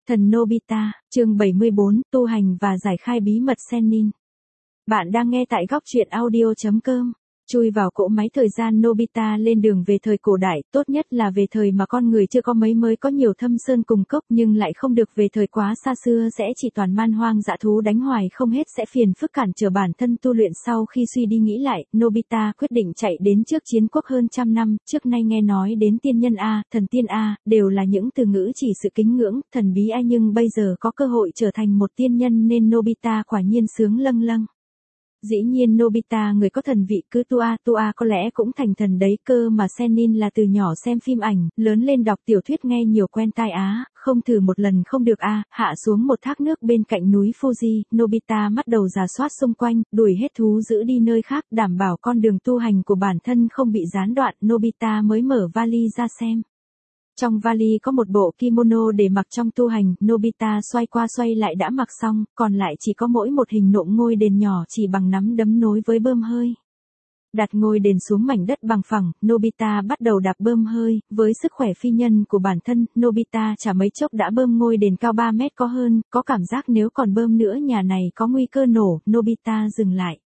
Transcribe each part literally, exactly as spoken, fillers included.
Thần Nobita, chương bảy mươi bốn, tu hành và giải khai bí mật Sennin. Bạn đang nghe tại góc truyện audio chấm com. Chui vào cỗ máy thời gian Nobita lên đường về thời cổ đại, tốt nhất là về thời mà con người chưa có mấy mới có nhiều thâm sơn cùng cốc, nhưng lại không được về thời quá xa xưa sẽ chỉ toàn man hoang dã thú đánh hoài không hết sẽ phiền phức cản trở bản thân tu luyện. Sau khi suy đi nghĩ lại, Nobita quyết định chạy đến trước chiến quốc hơn trăm năm, trước nay nghe nói đến tiên nhân A, thần tiên A, đều là những từ ngữ chỉ sự kính ngưỡng, thần bí A, nhưng bây giờ có cơ hội trở thành một tiên nhân nên Nobita quả nhiên sướng lâng lâng. Dĩ nhiên Nobita người có thần vị, cứ tua tua có lẽ cũng thành thần đấy cơ mà. Sennin là từ nhỏ xem phim ảnh, lớn lên đọc tiểu thuyết nghe nhiều quen tai á, không thử một lần không được a. Hạ xuống một thác nước bên cạnh núi Fuji, Nobita bắt đầu rà soát xung quanh, đuổi hết thú dữ đi nơi khác, đảm bảo con đường tu hành của bản thân không bị gián đoạn. Nobita mới mở vali ra xem. Trong vali có một bộ kimono để mặc trong tu hành, Nobita xoay qua xoay lại đã mặc xong, còn lại chỉ có mỗi một hình nộm ngôi đền nhỏ chỉ bằng nắm đấm nối với bơm hơi. Đặt ngôi đền xuống mảnh đất bằng phẳng, Nobita bắt đầu đạp bơm hơi, với sức khỏe phi nhân của bản thân, Nobita chả mấy chốc đã bơm ngôi đền cao ba mét có hơn, có cảm giác nếu còn bơm nữa nhà này có nguy cơ nổ. Nobita dừng lại.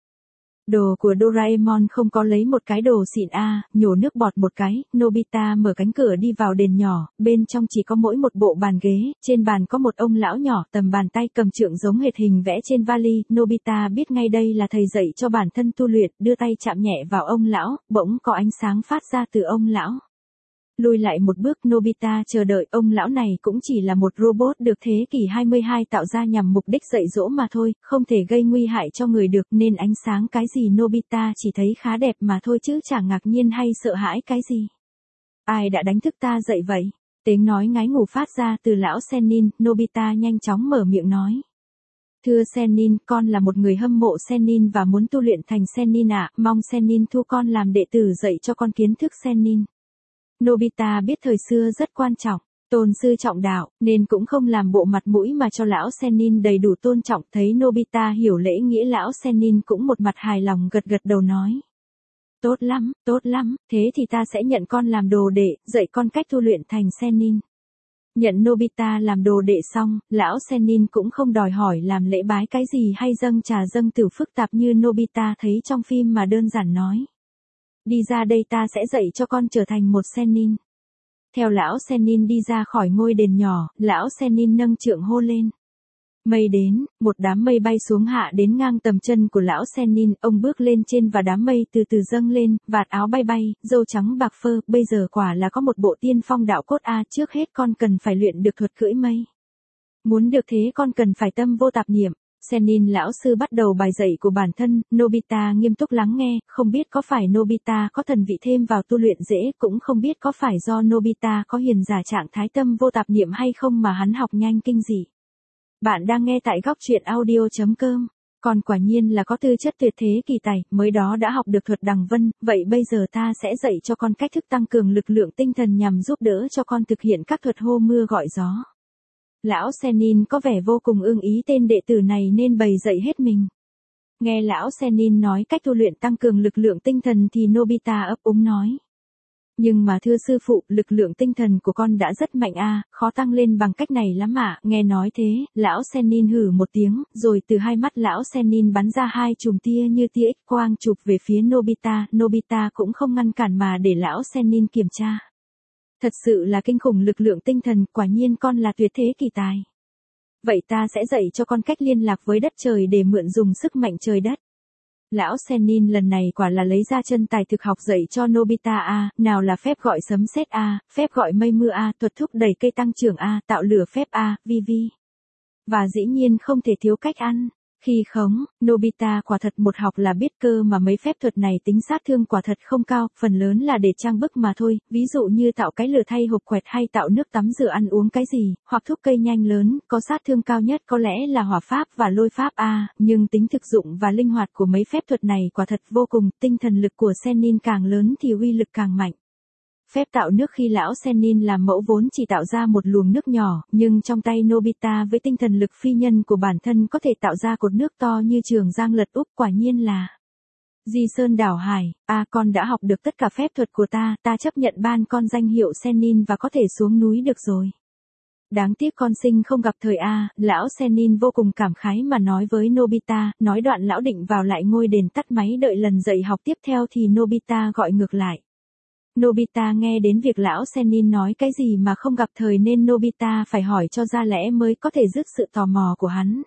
Đồ của Doraemon không có lấy một cái đồ xịn a, à, nhổ nước bọt một cái, Nobita mở cánh cửa đi vào đền nhỏ, bên trong chỉ có mỗi một bộ bàn ghế, trên bàn có một ông lão nhỏ tầm bàn tay cầm trượng giống hệt hình vẽ trên vali. Nobita biết ngay đây là thầy dạy cho bản thân tu luyện, đưa tay chạm nhẹ vào ông lão, bỗng có ánh sáng phát ra từ ông lão. Lùi lại một bước, Nobita chờ đợi, ông lão này cũng chỉ là một robot được thế kỷ hai mươi hai tạo ra nhằm mục đích dạy dỗ mà thôi, không thể gây nguy hại cho người được, nên ánh sáng cái gì Nobita chỉ thấy khá đẹp mà thôi chứ chẳng ngạc nhiên hay sợ hãi cái gì. Ai đã đánh thức ta dậy vậy? Tiếng nói ngái ngủ phát ra từ lão Sennin. Nobita nhanh chóng mở miệng nói. Thưa Sennin, con là một người hâm mộ Sennin và muốn tu luyện thành Sennin ạ, mong Sennin thu con làm đệ tử dạy cho con kiến thức Sennin. Nobita biết thời xưa rất quan trọng, tôn sư trọng đạo, nên cũng không làm bộ mặt mũi mà cho lão Sennin đầy đủ tôn trọng. Thấy Nobita hiểu lễ nghĩa, lão Sennin cũng một mặt hài lòng gật gật đầu nói. Tốt lắm, tốt lắm, thế thì ta sẽ nhận con làm đồ đệ, dạy con cách tu luyện thành Sennin. Nhận Nobita làm đồ đệ xong, lão Sennin cũng không đòi hỏi làm lễ bái cái gì hay dâng trà dâng tửu phức tạp như Nobita thấy trong phim mà đơn giản nói. Đi ra đây, ta sẽ dạy cho con trở thành một Sennin. Theo lão Sennin đi ra khỏi ngôi đền nhỏ, lão Sennin nâng trượng hô lên. Mây đến, một đám mây bay xuống hạ đến ngang tầm chân của lão Sennin, ông bước lên trên và đám mây từ từ dâng lên, vạt áo bay bay, râu trắng bạc phơ, bây giờ quả là có một bộ tiên phong đạo cốt a. À, trước hết con cần phải luyện được thuật cưỡi mây. Muốn được thế con cần phải tâm vô tạp niệm. Sennin lão sư bắt đầu bài dạy của bản thân, Nobita nghiêm túc lắng nghe, không biết có phải Nobita có thần vị thêm vào tu luyện dễ, cũng không biết có phải do Nobita có hiền giả trạng thái tâm vô tạp niệm hay không mà hắn học nhanh kinh dị. Bạn đang nghe tại góc truyện audio chấm com. Còn quả nhiên là có tư chất tuyệt thế kỳ tài, mới đó đã học được thuật đằng vân, vậy bây giờ ta sẽ dạy cho con cách thức tăng cường lực lượng tinh thần nhằm giúp đỡ cho con thực hiện các thuật hô mưa gọi gió. Lão Sennin có vẻ vô cùng ưng ý tên đệ tử này nên bày dạy hết mình. Nghe lão Sennin nói cách tu luyện tăng cường lực lượng tinh thần thì Nobita ấp úng nói. Nhưng mà thưa sư phụ, lực lượng tinh thần của con đã rất mạnh a, à, khó tăng lên bằng cách này lắm ạ. À. Nghe nói thế, lão Sennin hử một tiếng, rồi từ hai mắt lão Sennin bắn ra hai chùm tia như tia X quang chụp về phía Nobita. Nobita cũng không ngăn cản mà để lão Sennin kiểm tra. Thật sự là kinh khủng lực lượng tinh thần, quả nhiên con là tuyệt thế kỳ tài. Vậy ta sẽ dạy cho con cách liên lạc với đất trời để mượn dùng sức mạnh trời đất. Lão Sennin lần này quả là lấy ra chân tài thực học dạy cho Nobita a, nào là phép gọi sấm sét a, phép gọi mây mưa a, thuật thúc đẩy cây tăng trưởng a, tạo lửa phép a, vi vi. Và dĩ nhiên không thể thiếu cách ăn. Khi khống, Nobita quả thật một học là biết cơ mà mấy phép thuật này tính sát thương quả thật không cao, phần lớn là để trang bức mà thôi, ví dụ như tạo cái lửa thay hộp quẹt hay tạo nước tắm rửa ăn uống cái gì, hoặc thúc cây nhanh lớn, có sát thương cao nhất có lẽ là hỏa pháp và lôi pháp a, à, nhưng tính thực dụng và linh hoạt của mấy phép thuật này quả thật vô cùng, tinh thần lực của Sennin càng lớn thì uy lực càng mạnh. Phép tạo nước khi lão Sennin làm mẫu vốn chỉ tạo ra một luồng nước nhỏ, nhưng trong tay Nobita với tinh thần lực phi nhân của bản thân có thể tạo ra cột nước to như Trường Giang lật úp, quả nhiên là Di Sơn đảo hải. À, con đã học được tất cả phép thuật của ta, ta chấp nhận ban con danh hiệu Sennin và có thể xuống núi được rồi. Đáng tiếc con sinh không gặp thời a, lão Sennin vô cùng cảm khái mà nói với Nobita, nói đoạn lão định vào lại ngôi đền tắt máy đợi lần dạy học tiếp theo thì Nobita gọi ngược lại. Nobita nghe đến việc lão Sennin nói cái gì mà không gặp thời nên Nobita phải hỏi cho ra lẽ mới có thể dứt sự tò mò của hắn.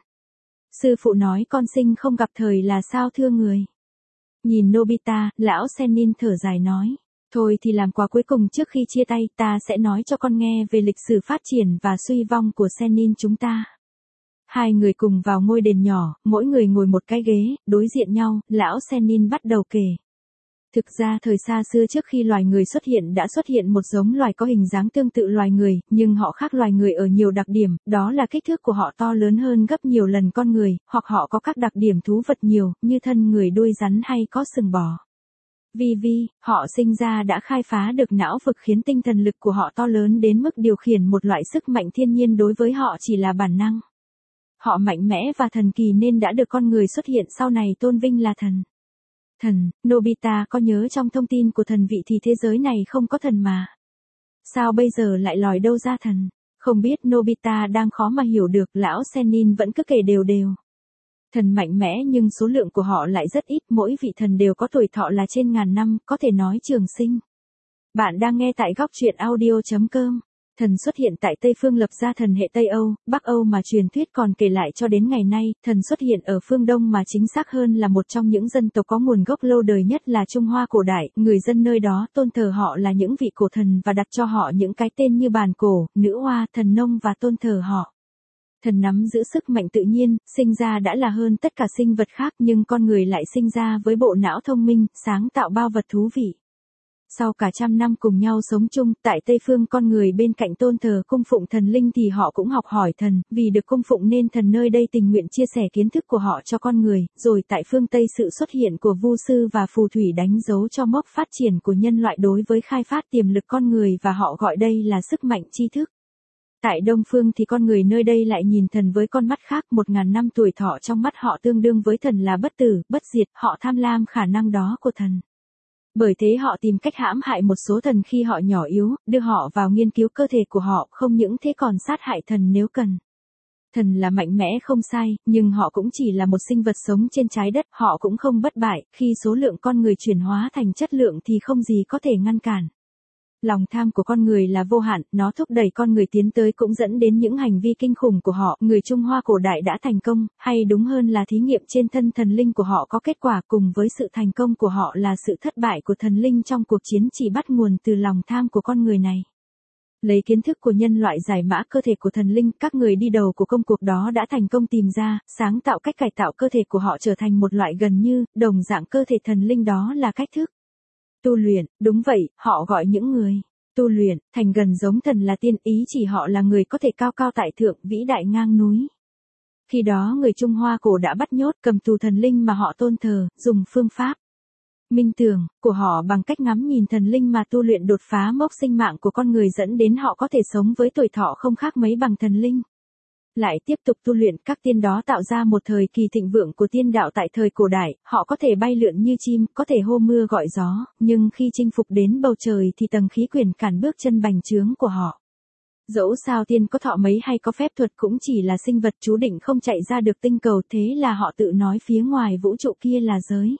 Sư phụ nói con sinh không gặp thời là sao thưa người? Nhìn Nobita, lão Sennin thở dài nói. Thôi thì làm quà cuối cùng trước khi chia tay ta sẽ nói cho con nghe về lịch sử phát triển và suy vong của Sennin chúng ta. Hai người cùng vào ngôi đền nhỏ, mỗi người ngồi một cái ghế, đối diện nhau, lão Sennin bắt đầu kể. Thực ra thời xa xưa trước khi loài người xuất hiện đã xuất hiện một giống loài có hình dáng tương tự loài người, nhưng họ khác loài người ở nhiều đặc điểm, đó là kích thước của họ to lớn hơn gấp nhiều lần con người, hoặc họ có các đặc điểm thú vật nhiều, như thân người đuôi rắn hay có sừng bò. Vì vì, họ sinh ra đã khai phá được não vực khiến tinh thần lực của họ to lớn đến mức điều khiển một loại sức mạnh thiên nhiên đối với họ chỉ là bản năng. Họ mạnh mẽ và thần kỳ nên đã được con người xuất hiện sau này tôn vinh là thần. Thần, Nobita có nhớ trong thông tin của thần vị thì thế giới này không có thần mà. Sao bây giờ lại lòi đâu ra thần? Không biết Nobita đang khó mà hiểu được, lão Sennin vẫn cứ kể đều đều. Thần mạnh mẽ nhưng số lượng của họ lại rất ít, mỗi vị thần đều có tuổi thọ là trên ngàn năm, có thể nói trường sinh. Bạn đang nghe tại góc truyện audio chấm com. Thần xuất hiện tại Tây Phương lập ra thần hệ Tây Âu, Bắc Âu mà truyền thuyết còn kể lại cho đến ngày nay, thần xuất hiện ở phương Đông mà chính xác hơn là một trong những dân tộc có nguồn gốc lâu đời nhất là Trung Hoa cổ đại, người dân nơi đó tôn thờ họ là những vị cổ thần và đặt cho họ những cái tên như bàn cổ, nữ hoa, thần nông và tôn thờ họ. Thần nắm giữ sức mạnh tự nhiên, sinh ra đã là hơn tất cả sinh vật khác nhưng con người lại sinh ra với bộ não thông minh, sáng tạo bao vật thú vị. Sau cả trăm năm cùng nhau sống chung, tại Tây Phương con người bên cạnh tôn thờ cung phụng thần linh thì họ cũng học hỏi thần, vì được cung phụng nên thần nơi đây tình nguyện chia sẻ kiến thức của họ cho con người, rồi tại phương Tây sự xuất hiện của vu sư và phù thủy đánh dấu cho mốc phát triển của nhân loại đối với khai phát tiềm lực con người và họ gọi đây là sức mạnh tri thức. Tại Đông Phương thì con người nơi đây lại nhìn thần với con mắt khác, một ngàn năm tuổi thọ trong mắt họ tương đương với thần là bất tử, bất diệt, họ tham lam khả năng đó của thần. Bởi thế họ tìm cách hãm hại một số thần khi họ nhỏ yếu, đưa họ vào nghiên cứu cơ thể của họ, không những thế còn sát hại thần nếu cần. Thần là mạnh mẽ không sai, nhưng họ cũng chỉ là một sinh vật sống trên trái đất, họ cũng không bất bại, khi số lượng con người chuyển hóa thành chất lượng thì không gì có thể ngăn cản. Lòng tham của con người là vô hạn, nó thúc đẩy con người tiến tới cũng dẫn đến những hành vi kinh khủng của họ. Người Trung Hoa cổ đại đã thành công, hay đúng hơn là thí nghiệm trên thân thần linh của họ có kết quả, cùng với sự thành công của họ là sự thất bại của thần linh trong cuộc chiến chỉ bắt nguồn từ lòng tham của con người này. Lấy kiến thức của nhân loại giải mã cơ thể của thần linh, các người đi đầu của công cuộc đó đã thành công tìm ra, sáng tạo cách cải tạo cơ thể của họ trở thành một loại gần như, đồng dạng cơ thể thần linh, đó là cách thức tu luyện. Đúng vậy, họ gọi những người tu luyện thành gần giống thần là tiên, ý chỉ họ là người có thể cao cao tại thượng, vĩ đại ngang núi. Khi đó người Trung Hoa cổ đã bắt nhốt cầm tù thần linh mà họ tôn thờ, dùng phương pháp minh tưởng của họ bằng cách ngắm nhìn thần linh mà tu luyện đột phá mốc sinh mạng của con người, dẫn đến họ có thể sống với tuổi thọ không khác mấy bằng thần linh. Lại tiếp tục tu luyện, các tiên đó tạo ra một thời kỳ thịnh vượng của tiên đạo tại thời cổ đại, họ có thể bay lượn như chim, có thể hô mưa gọi gió, nhưng khi chinh phục đến bầu trời thì tầng khí quyển cản bước chân bành trướng của họ. Dẫu sao tiên có thọ mấy hay có phép thuật cũng chỉ là sinh vật chú định không chạy ra được tinh cầu, thế là họ tự nói phía ngoài vũ trụ kia là giới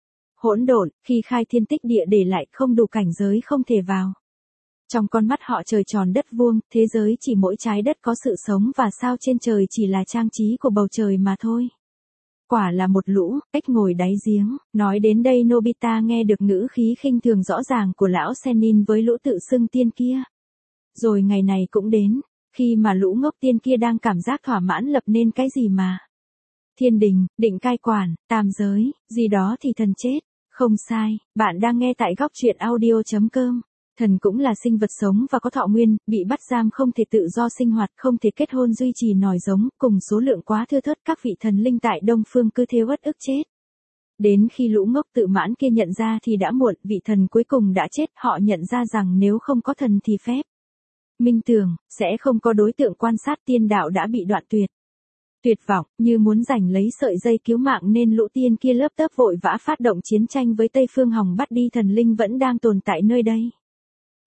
hỗn độn, khi khai thiên tích địa để lại không đủ cảnh giới không thể vào. Trong con mắt họ trời tròn đất vuông, thế giới chỉ mỗi trái đất có sự sống và sao trên trời chỉ là trang trí của bầu trời mà thôi. Quả là một lũ ếch ngồi đáy giếng. Nói đến đây Nobita nghe được ngữ khí khinh thường rõ ràng của lão Sennin với lũ tự xưng tiên kia. Rồi ngày này cũng đến, khi mà lũ ngốc tiên kia đang cảm giác thỏa mãn lập nên cái gì mà thiên đình, định cai quản, tam giới, gì đó thì thần chết. Không sai, bạn đang nghe tại góc truyện audio chấm com. Thần cũng là sinh vật sống và có thọ nguyên, bị bắt giam không thể tự do sinh hoạt, không thể kết hôn duy trì nòi giống, cùng số lượng quá thưa thớt, các vị thần linh tại Đông Phương cứ thế uất ức chết. Đến khi lũ ngốc tự mãn kia nhận ra thì đã muộn, vị thần cuối cùng đã chết, họ nhận ra rằng nếu không có thần thì phép minh tưởng sẽ không có đối tượng quan sát, tiên đạo đã bị đoạn tuyệt. Tuyệt vọng, như muốn giành lấy sợi dây cứu mạng nên lũ tiên kia lớp tớp vội vã phát động chiến tranh với Tây Phương hòng bắt đi thần linh vẫn đang tồn tại nơi đây.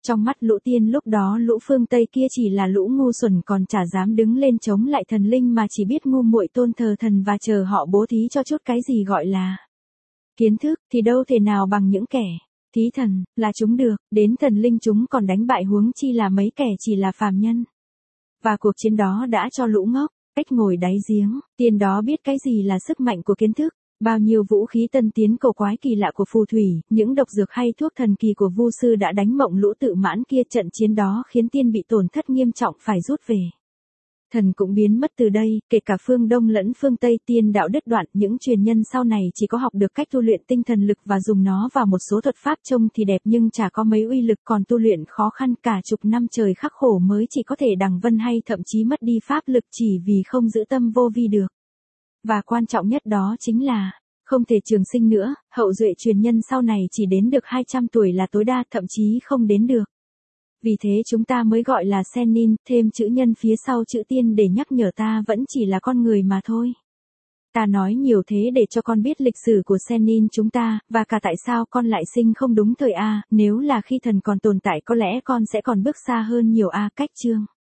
Trong mắt lũ tiên lúc đó lũ phương Tây kia chỉ là lũ ngu xuẩn còn chả dám đứng lên chống lại thần linh mà chỉ biết ngu muội tôn thờ thần và chờ họ bố thí cho chút cái gì gọi là kiến thức, thì đâu thể nào bằng những kẻ thí thần, là chúng được, đến thần linh chúng còn đánh bại huống chi là mấy kẻ chỉ là phàm nhân. Và cuộc chiến đó đã cho lũ ngốc cách ngồi đáy giếng, tiên đó biết cái gì là sức mạnh của kiến thức. Bao nhiêu vũ khí tân tiến cổ quái kỳ lạ của phù thủy, những độc dược hay thuốc thần kỳ của vu sư đã đánh mộng lũ tự mãn kia. Trận chiến đó khiến tiên bị tổn thất nghiêm trọng phải rút về. Thần cũng biến mất từ đây, kể cả phương Đông lẫn phương Tây. Tiên đạo đứt đoạn, những truyền nhân sau này chỉ có học được cách tu luyện tinh thần lực và dùng nó vào một số thuật pháp trông thì đẹp nhưng chả có mấy uy lực, còn tu luyện khó khăn cả chục năm trời khắc khổ mới chỉ có thể đằng vân hay thậm chí mất đi pháp lực chỉ vì không giữ tâm vô vi được. Và quan trọng nhất đó chính là không thể trường sinh nữa, hậu duệ truyền nhân sau này chỉ đến được hai trăm tuổi là tối đa, thậm chí không đến được. Vì thế chúng ta mới gọi là Sennin, thêm chữ nhân phía sau chữ tiên để nhắc nhở ta vẫn chỉ là con người mà thôi. Ta nói nhiều thế để cho con biết lịch sử của Sennin chúng ta, và cả tại sao con lại sinh không đúng thời A, nếu là khi thần còn tồn tại có lẽ con sẽ còn bước xa hơn nhiều A. Cách chương